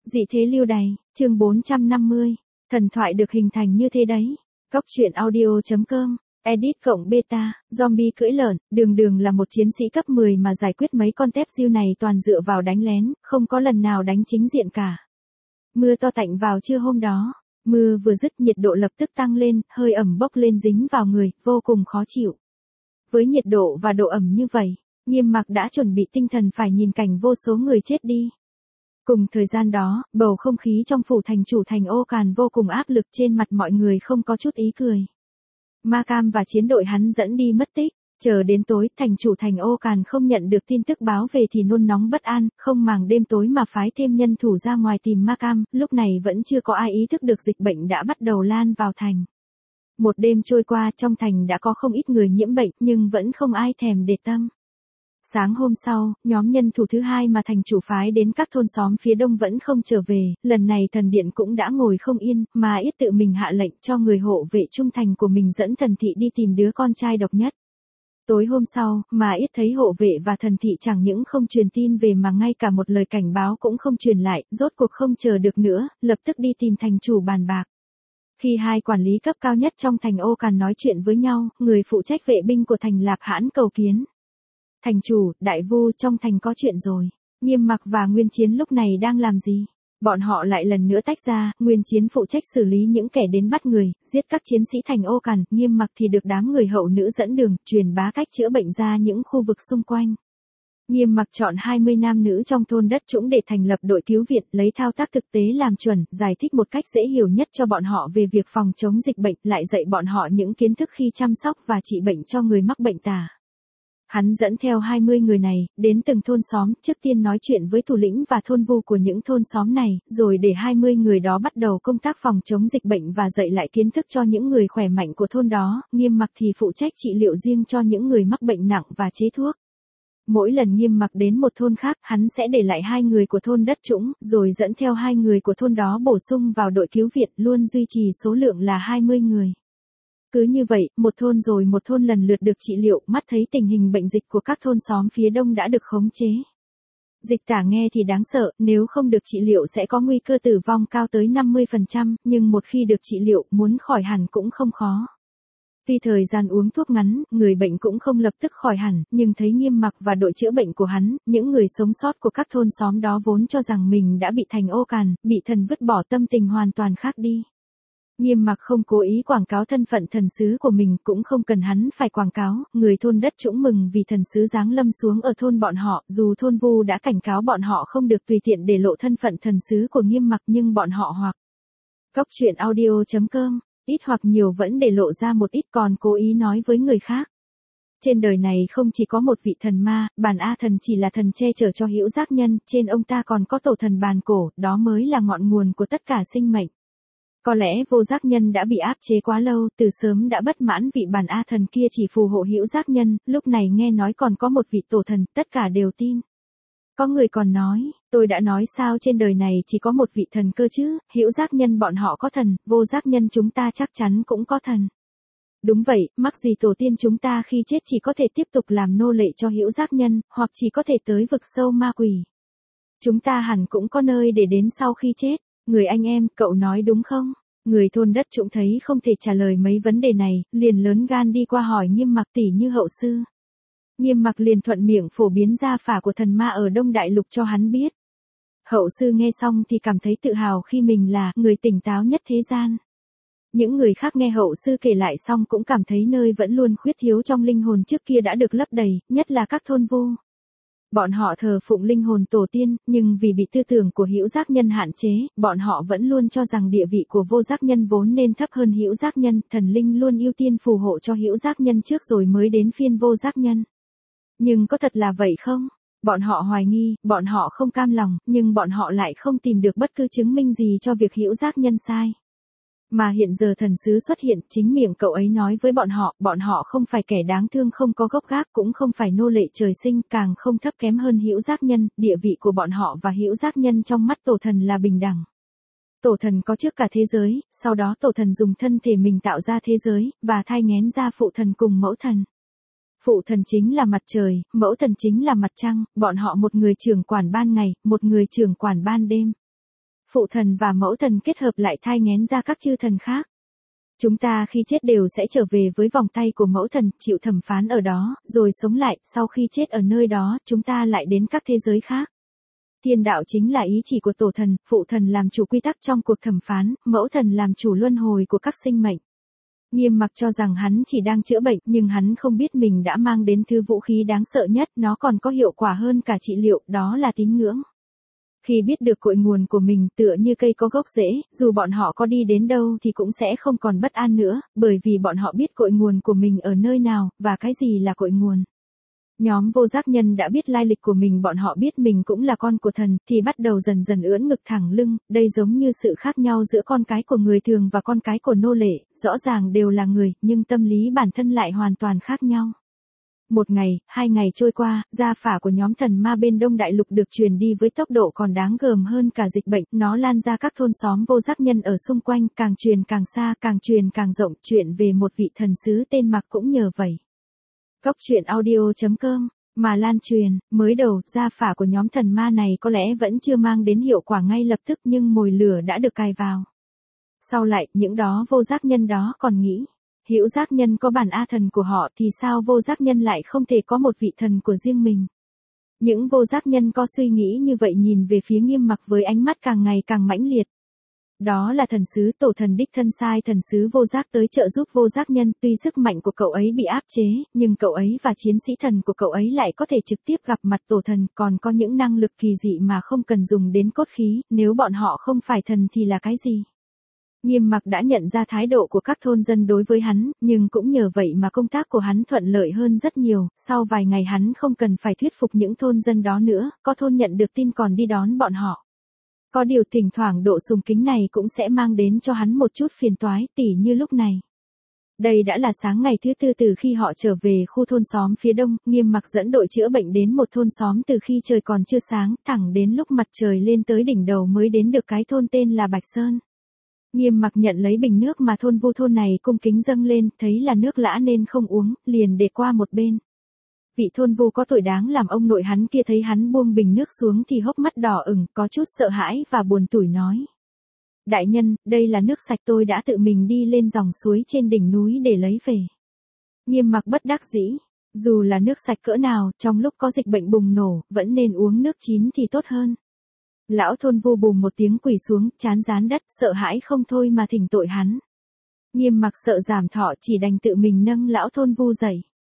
Dị thế lưu đày, chương 450. Thần thoại được hình thành như thế đấy. Góc truyện audio.com. Edit cộng beta, zombie cưỡi lợn, đường là một chiến sĩ cấp 10 mà giải quyết mấy con tép diêu này toàn dựa vào đánh lén, không có lần nào đánh chính diện cả. Mưa to tạnh vào trưa hôm đó, mưa vừa dứt nhiệt độ lập tức tăng lên, hơi ẩm bốc lên dính vào người, vô cùng khó chịu. Với nhiệt độ và độ ẩm như vậy, Nghiêm Mặc đã chuẩn bị tinh thần phải nhìn cảnh vô số người chết đi. Cùng thời gian đó, bầu không khí trong phủ thành chủ thành Ô Càn vô cùng áp lực, trên mặt mọi người không có chút ý cười. Ma Cam và chiến đội hắn dẫn đi mất tích, chờ đến tối, thành chủ thành Ô Càn không nhận được tin tức báo về thì nôn nóng bất an, không màng đêm tối mà phái thêm nhân thủ ra ngoài tìm Ma Cam, lúc này vẫn chưa có ai ý thức được dịch bệnh đã bắt đầu lan vào thành. Một đêm trôi qua, trong thành đã có không ít người nhiễm bệnh, nhưng vẫn không ai thèm để tâm. Sáng hôm sau, nhóm nhân thủ thứ hai mà thành chủ phái đến các thôn xóm phía đông vẫn không trở về, lần này thần điện cũng đã ngồi không yên, mà Yết tự mình hạ lệnh cho người hộ vệ trung thành của mình dẫn thần thị đi tìm đứa con trai độc nhất. Tối hôm sau, mà Yết thấy hộ vệ và thần thị chẳng những không truyền tin về mà ngay cả một lời cảnh báo cũng không truyền lại, rốt cuộc không chờ được nữa, lập tức đi tìm thành chủ bàn bạc. Khi hai quản lý cấp cao nhất trong thành Ô Càn nói chuyện với nhau, người phụ trách vệ binh của thành Lạp Hãn cầu kiến. Thành chủ, đại vu, trong thành có chuyện rồi. Nghiêm Mặc và Nguyên Chiến lúc này đang làm gì? Bọn họ lại lần nữa tách ra, Nguyên Chiến phụ trách xử lý những kẻ đến bắt người, giết các chiến sĩ thành Ô Càn, Nghiêm Mặc thì được đám người hậu nữ dẫn đường, truyền bá cách chữa bệnh ra những khu vực xung quanh. Nghiêm Mặc chọn 20 nam nữ trong thôn đất trũng để thành lập đội cứu viện, lấy thao tác thực tế làm chuẩn, giải thích một cách dễ hiểu nhất cho bọn họ về việc phòng chống dịch bệnh, lại dạy bọn họ những kiến thức khi chăm sóc và trị bệnh cho người mắc bệnh tả. Hắn dẫn theo 20 người này, đến từng thôn xóm, trước tiên nói chuyện với thủ lĩnh và thôn vu của những thôn xóm này, rồi để 20 người đó bắt đầu công tác phòng chống dịch bệnh và dạy lại kiến thức cho những người khỏe mạnh của thôn đó, Nghiêm Mặc thì phụ trách trị liệu riêng cho những người mắc bệnh nặng và chế thuốc. Mỗi lần Nghiêm Mặc đến một thôn khác, hắn sẽ để lại 2 người của thôn đất trũng, rồi dẫn theo 2 người của thôn đó bổ sung vào đội cứu viện, luôn duy trì số lượng là 20 người. Cứ như vậy, một thôn rồi một thôn lần lượt được trị liệu, mắt thấy tình hình bệnh dịch của các thôn xóm phía đông đã được khống chế. Dịch tả nghe thì đáng sợ, nếu không được trị liệu sẽ có nguy cơ tử vong cao tới 50%, nhưng một khi được trị liệu, muốn khỏi hẳn cũng không khó. Vì thời gian uống thuốc ngắn, người bệnh cũng không lập tức khỏi hẳn, nhưng thấy Nghiêm Mặc và đội chữa bệnh của hắn, những người sống sót của các thôn xóm đó vốn cho rằng mình đã bị thành Ô Càn, bị thần vứt bỏ, tâm tình hoàn toàn khác đi. Nghiêm Mặc không cố ý quảng cáo thân phận thần sứ của mình, cũng không cần hắn phải quảng cáo, người thôn đất trũng mừng vì thần sứ giáng lâm xuống ở thôn bọn họ, dù thôn vu đã cảnh cáo bọn họ không được tùy tiện để lộ thân phận thần sứ của Nghiêm Mặc, nhưng bọn họ hoặc góc truyện audio.com, ít hoặc nhiều vẫn để lộ ra một ít, còn cố ý nói với người khác. Trên đời này không chỉ có một vị thần ma, Bàn A Thần chỉ là thần che chở cho hữu giác nhân, trên ông ta còn có tổ thần Bàn Cổ, đó mới là ngọn nguồn của tất cả sinh mệnh. Có lẽ vô giác nhân đã bị áp chế quá lâu, từ sớm đã bất mãn vị Bàn A Thần kia chỉ phù hộ hữu giác nhân, lúc này nghe nói còn có một vị tổ thần, tất cả đều tin. Có người còn nói, tôi đã nói sao trên đời này chỉ có một vị thần cơ chứ, hữu giác nhân bọn họ có thần, vô giác nhân chúng ta chắc chắn cũng có thần. Đúng vậy, mắc gì tổ tiên chúng ta khi chết chỉ có thể tiếp tục làm nô lệ cho hữu giác nhân, hoặc chỉ có thể tới vực sâu ma quỷ. Chúng ta hẳn cũng có nơi để đến sau khi chết. Người anh em, cậu nói đúng không? Người thôn đất trũng thấy không thể trả lời mấy vấn đề này, liền lớn gan đi qua hỏi Nghiêm Mặc tỷ như hậu sư. Nghiêm Mặc liền thuận miệng phổ biến gia phả của thần ma ở Đông Đại Lục cho hắn biết. Hậu sư nghe xong thì cảm thấy tự hào khi mình là người tỉnh táo nhất thế gian. Những người khác nghe hậu sư kể lại xong cũng cảm thấy nơi vẫn luôn khuyết thiếu trong linh hồn trước kia đã được lấp đầy, nhất là các thôn vu. Bọn họ thờ phụng linh hồn tổ tiên, nhưng vì bị tư tưởng của hữu giác nhân hạn chế, bọn họ vẫn luôn cho rằng địa vị của vô giác nhân vốn nên thấp hơn hữu giác nhân, thần linh luôn ưu tiên phù hộ cho hữu giác nhân trước rồi mới đến phiên vô giác nhân. Nhưng có thật là vậy không? Bọn họ hoài nghi, bọn họ không cam lòng, nhưng bọn họ lại không tìm được bất cứ chứng minh gì cho việc hữu giác nhân sai. Mà hiện giờ thần sứ xuất hiện, chính miệng cậu ấy nói với bọn họ không phải kẻ đáng thương không có gốc gác, cũng không phải nô lệ trời sinh, càng không thấp kém hơn hữu giác nhân, địa vị của bọn họ và hữu giác nhân trong mắt tổ thần là bình đẳng. Tổ thần có trước cả thế giới, sau đó tổ thần dùng thân thể mình tạo ra thế giới, và thai nghén ra phụ thần cùng mẫu thần. Phụ thần chính là mặt trời, mẫu thần chính là mặt trăng, bọn họ một người trưởng quản ban ngày, một người trưởng quản ban đêm. phụ thần và mẫu thần kết hợp lại thai nghén ra các chư thần khác. Chúng ta khi chết đều sẽ trở về với vòng tay của mẫu thần, chịu thẩm phán ở đó, rồi sống lại, sau khi chết ở nơi đó, chúng ta lại đến các thế giới khác. Thiên đạo chính là ý chỉ của tổ thần, phụ thần làm chủ quy tắc trong cuộc thẩm phán, mẫu thần làm chủ luân hồi của các sinh mệnh. Nghiêm Mặc cho rằng hắn chỉ đang chữa bệnh, nhưng hắn không biết mình đã mang đến thứ vũ khí đáng sợ nhất, nó còn có hiệu quả hơn cả trị liệu, đó là tín ngưỡng. Khi biết được cội nguồn của mình tựa như cây có gốc rễ, dù bọn họ có đi đến đâu thì cũng sẽ không còn bất an nữa, bởi vì bọn họ biết cội nguồn của mình ở nơi nào, và cái gì là cội nguồn. Nhóm vô giác nhân đã biết lai lịch của mình, bọn họ biết mình cũng là con của thần, thì bắt đầu dần dần ưỡn ngực thẳng lưng, đây giống như sự khác nhau giữa con cái của người thường và con cái của nô lệ, rõ ràng đều là người, nhưng tâm lý bản thân lại hoàn toàn khác nhau. Một ngày, 2 ngày trôi qua, gia phả của nhóm thần ma bên Đông Đại Lục được truyền đi với tốc độ còn đáng gờm hơn cả dịch bệnh, nó lan ra các thôn xóm vô giác nhân ở xung quanh, càng truyền càng xa, càng truyền càng rộng, chuyện về một vị thần sứ tên Mặc cũng nhờ vậy. Cốc truyện audio.com mà lan truyền, mới đầu, gia phả của nhóm thần ma này có lẽ vẫn chưa mang đến hiệu quả ngay lập tức nhưng mồi lửa đã được cài vào. Sau lại, những đó vô giác nhân đó còn nghĩ, hữu giác nhân có bản A thần của họ thì sao vô giác nhân lại không thể có một vị thần của riêng mình. Những vô giác nhân có suy nghĩ như vậy nhìn về phía Nghiêm Mặc với ánh mắt càng ngày càng mãnh liệt. Đó là thần sứ tổ thần đích thân sai thần sứ vô giác tới trợ giúp vô giác nhân, tuy sức mạnh của cậu ấy bị áp chế, nhưng cậu ấy và chiến sĩ thần của cậu ấy lại có thể trực tiếp gặp mặt tổ thần, còn có những năng lực kỳ dị mà không cần dùng đến cốt khí, nếu bọn họ không phải thần thì là cái gì? Nghiêm Mặc đã nhận ra thái độ của các thôn dân đối với hắn, nhưng cũng nhờ vậy mà công tác của hắn thuận lợi hơn rất nhiều, sau vài ngày hắn không cần phải thuyết phục những thôn dân đó nữa, có thôn nhận được tin còn đi đón bọn họ. Có điều thỉnh thoảng độ sùng kính này cũng sẽ mang đến cho hắn một chút phiền toái, tỉ như lúc này. Đây đã là sáng ngày thứ 4 từ khi họ trở về khu thôn xóm phía đông, Nghiêm Mặc dẫn đội chữa bệnh đến một thôn xóm từ khi trời còn chưa sáng, thẳng đến lúc mặt trời lên tới đỉnh đầu mới đến được cái thôn tên là Bạch Sơn. Nghiêm Mặc nhận lấy bình nước mà thôn vu thôn này cung kính dâng lên, thấy là nước lã nên không uống, liền để qua một bên. Vị thôn vu có tội đáng làm ông nội hắn kia thấy hắn buông bình nước xuống thì hốc mắt đỏ ửng, có chút sợ hãi và buồn tủi nói. Đại nhân, đây là nước sạch tôi đã tự mình đi lên dòng suối trên đỉnh núi để lấy về. Nghiêm Mặc bất đắc dĩ, dù là nước sạch cỡ nào, trong lúc có dịch bệnh bùng nổ, vẫn nên uống nước chín thì tốt hơn. Lão thôn vu bùm một tiếng quỳ xuống, chán dán đất, sợ hãi không thôi mà thỉnh tội hắn. Nghiêm Mặc sợ giảm thọ chỉ đành tự mình nâng lão thôn vu dậy.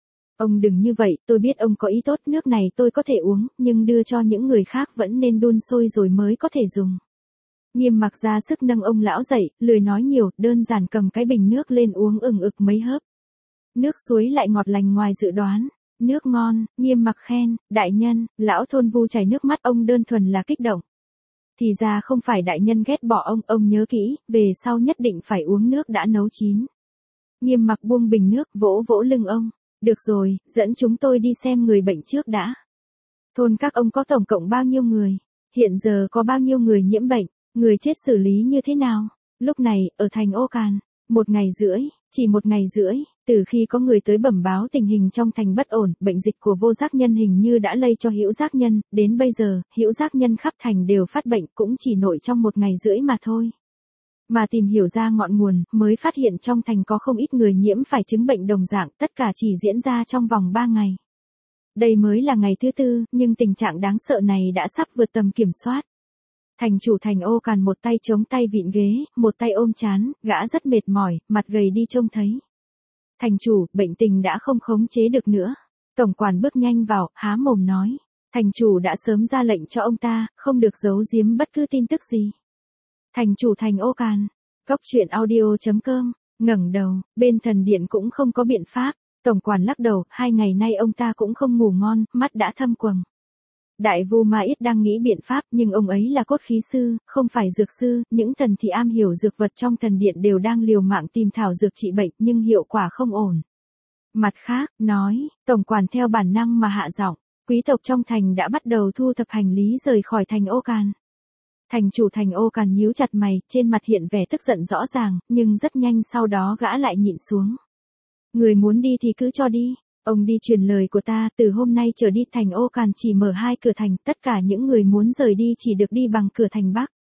Ông đừng như vậy, tôi biết ông có ý tốt, nước này tôi có thể uống, nhưng đưa cho những người khác vẫn nên đun sôi rồi mới có thể dùng. Nghiêm Mặc ra sức nâng ông lão dậy, lười nói nhiều, đơn giản cầm cái bình nước lên uống ừng ực mấy hớp. Nước suối lại ngọt lành ngoài dự đoán. Nước ngon, Nghiêm Mặc khen, đại nhân, lão thôn vu chảy nước mắt, ông đơn thuần là kích động. Thì ra không phải đại nhân ghét bỏ ông nhớ kỹ, về sau nhất định phải uống nước đã nấu chín. Nghiêm Mặc buông bình nước, vỗ vỗ lưng ông. Được rồi, dẫn chúng tôi đi xem người bệnh trước đã. Thôn các ông có tổng cộng bao nhiêu người? Hiện giờ có bao nhiêu người nhiễm bệnh? Người chết xử lý như thế nào? Lúc này, ở thành Ô Càn, 1 ngày rưỡi, chỉ 1 ngày rưỡi, từ khi có người tới bẩm báo tình hình trong thành bất ổn, bệnh dịch của vô giác nhân hình như đã lây cho hữu giác nhân, đến bây giờ, hữu giác nhân khắp thành đều phát bệnh, cũng chỉ nội trong 1 ngày rưỡi mà thôi. Mà tìm hiểu ra ngọn nguồn, mới phát hiện trong thành có không ít người nhiễm phải chứng bệnh đồng dạng, tất cả chỉ diễn ra trong vòng 3 ngày. Đây mới là ngày thứ 4, nhưng tình trạng đáng sợ này đã sắp vượt tầm kiểm soát. Thành chủ thành Ô Càn một tay chống tay vịn ghế, một tay ôm trán, gã rất mệt mỏi, mặt gầy đi trông thấy. Thành chủ, bệnh tình đã không khống chế được nữa. Tổng quản bước nhanh vào, há mồm nói. Thành chủ đã sớm ra lệnh cho ông ta, không được giấu giếm bất cứ tin tức gì. Thành chủ thành Ô Càn, cốc truyện audio.com, ngẩng đầu, bên thần điện cũng không có biện pháp. Tổng quản lắc đầu, 2 ngày nay ông ta cũng không ngủ ngon, mắt đã thâm quầng. Đại vu Ma Ít đang nghĩ biện pháp, nhưng ông ấy là cốt khí sư, không phải dược sư, những thần thì am hiểu dược vật trong thần điện đều đang liều mạng tìm thảo dược trị bệnh, nhưng hiệu quả không ổn. Mặt khác, nói, tổng quản theo bản năng mà hạ giọng, quý tộc trong thành đã bắt đầu thu thập hành lý rời khỏi thành Ô Càn. Thành chủ thành Ô Càn nhíu chặt mày, trên mặt hiện vẻ tức giận rõ ràng, nhưng rất nhanh sau đó gã lại nhịn xuống. Người muốn đi thì cứ cho đi. Ông đi truyền lời của ta, từ hôm nay trở đi thành Ô Càn chỉ mở 2 cửa thành, tất cả những người muốn rời đi chỉ được đi bằng cửa thành Bắc.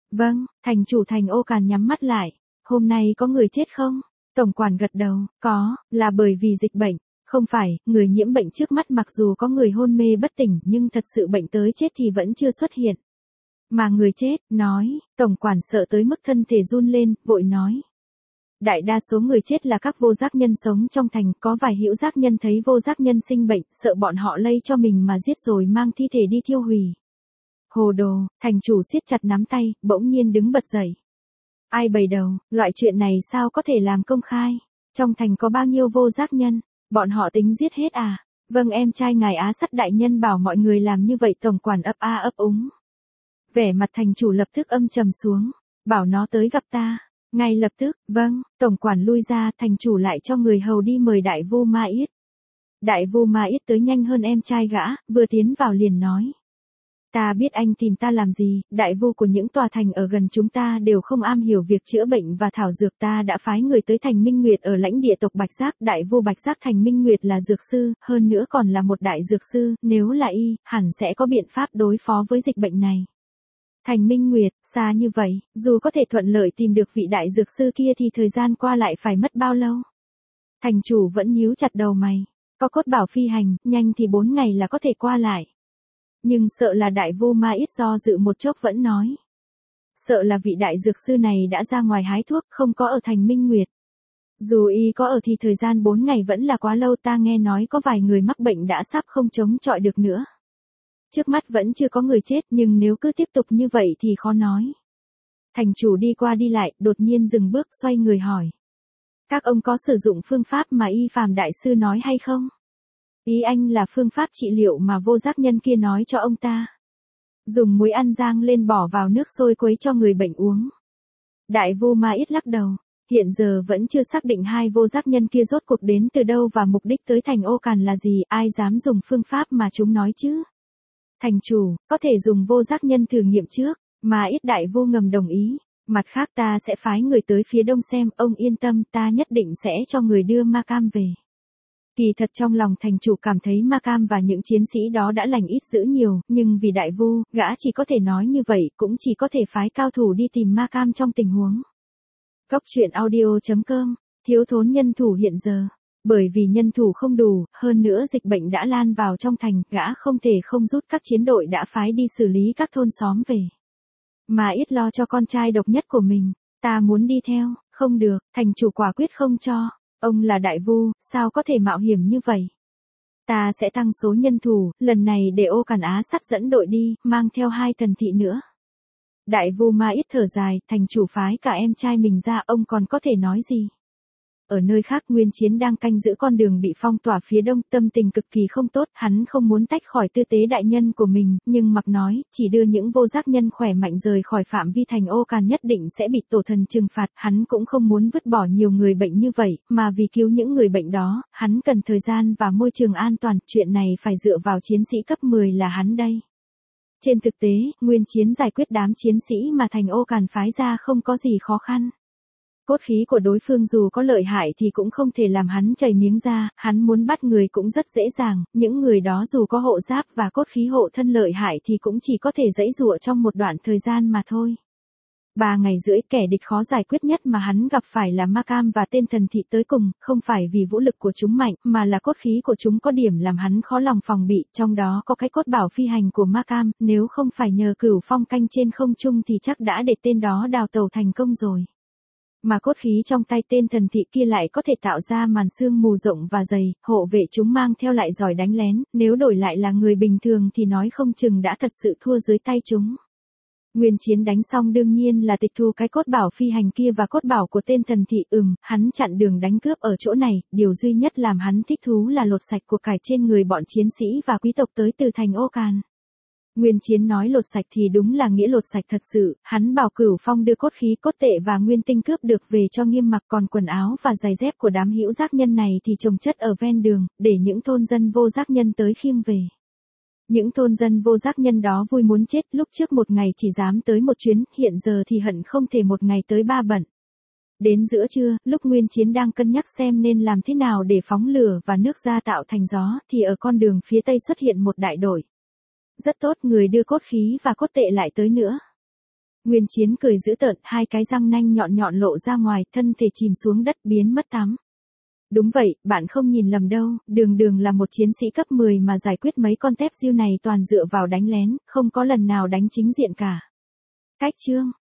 Vâng, thành chủ thành Ô Càn nhắm mắt lại. Hôm nay có người chết không? Tổng quản gật đầu, có, là bởi vì dịch bệnh. Không phải, người nhiễm bệnh trước mắt mặc dù có người hôn mê bất tỉnh nhưng thật sự bệnh tới chết thì vẫn chưa xuất hiện. Mà người chết, nói, tổng quản sợ tới mức thân thể run lên, vội nói. Đại đa số người chết là các vô giác nhân sống trong thành, có vài hữu giác nhân thấy vô giác nhân sinh bệnh, sợ bọn họ lây cho mình mà giết rồi mang thi thể đi thiêu hủy. Hồ đồ, thành chủ siết chặt nắm tay, bỗng nhiên đứng bật dậy. Ai bày đầu, loại chuyện này sao có thể làm công khai? Trong thành có bao nhiêu vô giác nhân, bọn họ tính giết hết à? Vâng, em trai ngài Á Sắt đại nhân bảo mọi người làm như vậy. Tổng quản ấp a ấp úng. Vẻ mặt thành chủ lập tức âm trầm xuống, bảo nó tới gặp ta. Ngay lập tức, vâng, tổng quản lui ra, thành chủ lại cho người hầu đi mời đại vu Ma Yết. Đại vu Ma Yết tới nhanh hơn em trai gã, vừa tiến vào liền nói. Ta biết anh tìm ta làm gì, đại vu của những tòa thành ở gần chúng ta đều không am hiểu việc chữa bệnh và thảo dược, ta đã phái người tới thành Minh Nguyệt ở lãnh địa tộc Bạch Giác, đại vu Bạch Giác thành Minh Nguyệt là dược sư, hơn nữa còn là một đại dược sư, nếu là y, hẳn sẽ có biện pháp đối phó với dịch bệnh này. Thành Minh Nguyệt, xa như vậy, dù có thể thuận lợi tìm được vị đại dược sư kia thì thời gian qua lại phải mất bao lâu? Thành chủ vẫn nhíu chặt đầu mày, có cốt bảo phi hành, nhanh thì 4 ngày là có thể qua lại. Nhưng sợ là đại vu Ma Yết do dự một chốc vẫn nói. Sợ là vị đại dược sư này đã ra ngoài hái thuốc, không có ở thành Minh Nguyệt. Dù y có ở thì thời gian 4 ngày vẫn là quá lâu, ta nghe nói có vài người mắc bệnh đã sắp không chống chọi được nữa. Trước mắt vẫn chưa có người chết nhưng nếu cứ tiếp tục như vậy thì khó nói. Thành chủ đi qua đi lại, đột nhiên dừng bước xoay người hỏi. Các ông có sử dụng phương pháp mà Y Phàm đại sư nói hay không? Ý anh là phương pháp trị liệu mà vô giác nhân kia nói cho ông ta. Dùng muối ăn rang lên bỏ vào nước sôi quấy cho người bệnh uống. Đại vu Ma Yết lắc đầu. Hiện giờ vẫn chưa xác định hai vô giác nhân kia rốt cuộc đến từ đâu và mục đích tới thành Ô Càn là gì, ai dám dùng phương pháp mà chúng nói chứ? Thành chủ, có thể dùng vô giác nhân thử nghiệm trước, Ma Yết đại vu ngầm đồng ý. Mặt khác ta sẽ phái người tới phía đông xem, ông yên tâm, ta nhất định sẽ cho người đưa ma cam về. Kỳ thật trong lòng thành chủ cảm thấy ma cam và những chiến sĩ đó đã lành ít dữ nhiều, nhưng vì đại vu, gã chỉ có thể nói như vậy, cũng chỉ có thể phái cao thủ đi tìm ma cam trong tình huống. Góc truyện audio.com, thiếu thốn nhân thủ hiện giờ. Bởi vì nhân thủ không đủ, hơn nữa dịch bệnh đã lan vào trong thành, gã không thể không rút các chiến đội đã phái đi xử lý các thôn xóm về. Mà ít lo cho con trai độc nhất của mình, ta muốn đi theo, không được, thành chủ quả quyết không cho. Ông là đại vu, sao có thể mạo hiểm như vậy? Ta sẽ tăng số nhân thủ, lần này để Ô Càn Á Sắt dẫn đội đi, mang theo 2 thần thị nữa. Đại vu Ma Yết thở dài, thành chủ phái cả em trai mình ra, ông còn có thể nói gì? Ở nơi khác Nguyên Chiến đang canh giữ con đường bị phong tỏa phía đông, tâm tình cực kỳ không tốt, hắn không muốn tách khỏi tư tế đại nhân của mình, nhưng mặc nói, chỉ đưa những vô giác nhân khỏe mạnh rời khỏi phạm vi thành Ô Càn nhất định sẽ bị tổ thần trừng phạt, hắn cũng không muốn vứt bỏ nhiều người bệnh như vậy, mà vì cứu những người bệnh đó, hắn cần thời gian và môi trường an toàn, chuyện này phải dựa vào chiến sĩ cấp 10 là hắn đây. Trên thực tế, Nguyên Chiến giải quyết đám chiến sĩ mà thành Ô Càn phái ra không có gì khó khăn. Cốt khí của đối phương dù có lợi hại thì cũng không thể làm hắn chảy miếng ra, hắn muốn bắt người cũng rất dễ dàng, những người đó dù có hộ giáp và cốt khí hộ thân lợi hại thì cũng chỉ có thể giãy giụa trong một đoạn thời gian mà thôi. 3 ngày rưỡi kẻ địch khó giải quyết nhất mà hắn gặp phải là ma cam và tên thần thị tới cùng, không phải vì vũ lực của chúng mạnh, mà là cốt khí của chúng có điểm làm hắn khó lòng phòng bị, trong đó có cái cốt bảo phi hành của ma cam, nếu không phải nhờ Cửu Phong canh trên không trung thì chắc đã để tên đó đào tẩu thành công rồi. Mà cốt khí trong tay tên thần thị kia lại có thể tạo ra màn sương mù rộng và dày, hộ vệ chúng mang theo lại giỏi đánh lén, nếu đổi lại là người bình thường thì nói không chừng đã thật sự thua dưới tay chúng. Nguyên Chiến đánh xong đương nhiên là tịch thu cái cốt bảo phi hành kia và cốt bảo của tên thần thị, hắn chặn đường đánh cướp ở chỗ này, điều duy nhất làm hắn thích thú là lột sạch của cải trên người bọn chiến sĩ và quý tộc tới từ thành Ô Càn. Nguyên Chiến nói lột sạch thì đúng là nghĩa lột sạch thật sự, hắn bảo Cửu Phong đưa cốt khí cốt tệ và nguyên tinh cướp được về cho Nghiêm mặc, còn quần áo và giày dép của đám hữu giác nhân này thì chồng chất ở ven đường, để những thôn dân vô giác nhân tới khiêng về. Những thôn dân vô giác nhân đó vui muốn chết, lúc trước một ngày chỉ dám tới một chuyến, hiện giờ thì hận không thể một ngày tới 3 bận. Đến giữa trưa, lúc Nguyên Chiến đang cân nhắc xem nên làm thế nào để phóng lửa và nước ra tạo thành gió, thì ở con đường phía tây xuất hiện một đại đội. Rất tốt, người đưa cốt khí và cốt tệ lại tới nữa. Nguyên Chiến cười dữ tợn, hai cái răng nanh nhọn nhọn lộ ra ngoài, thân thể chìm xuống đất biến mất tắm. Đúng vậy, bạn không nhìn lầm đâu, Đường Đường là một chiến sĩ cấp 10 mà giải quyết mấy con tép diêu này toàn dựa vào đánh lén, không có lần nào đánh chính diện cả. Cách chương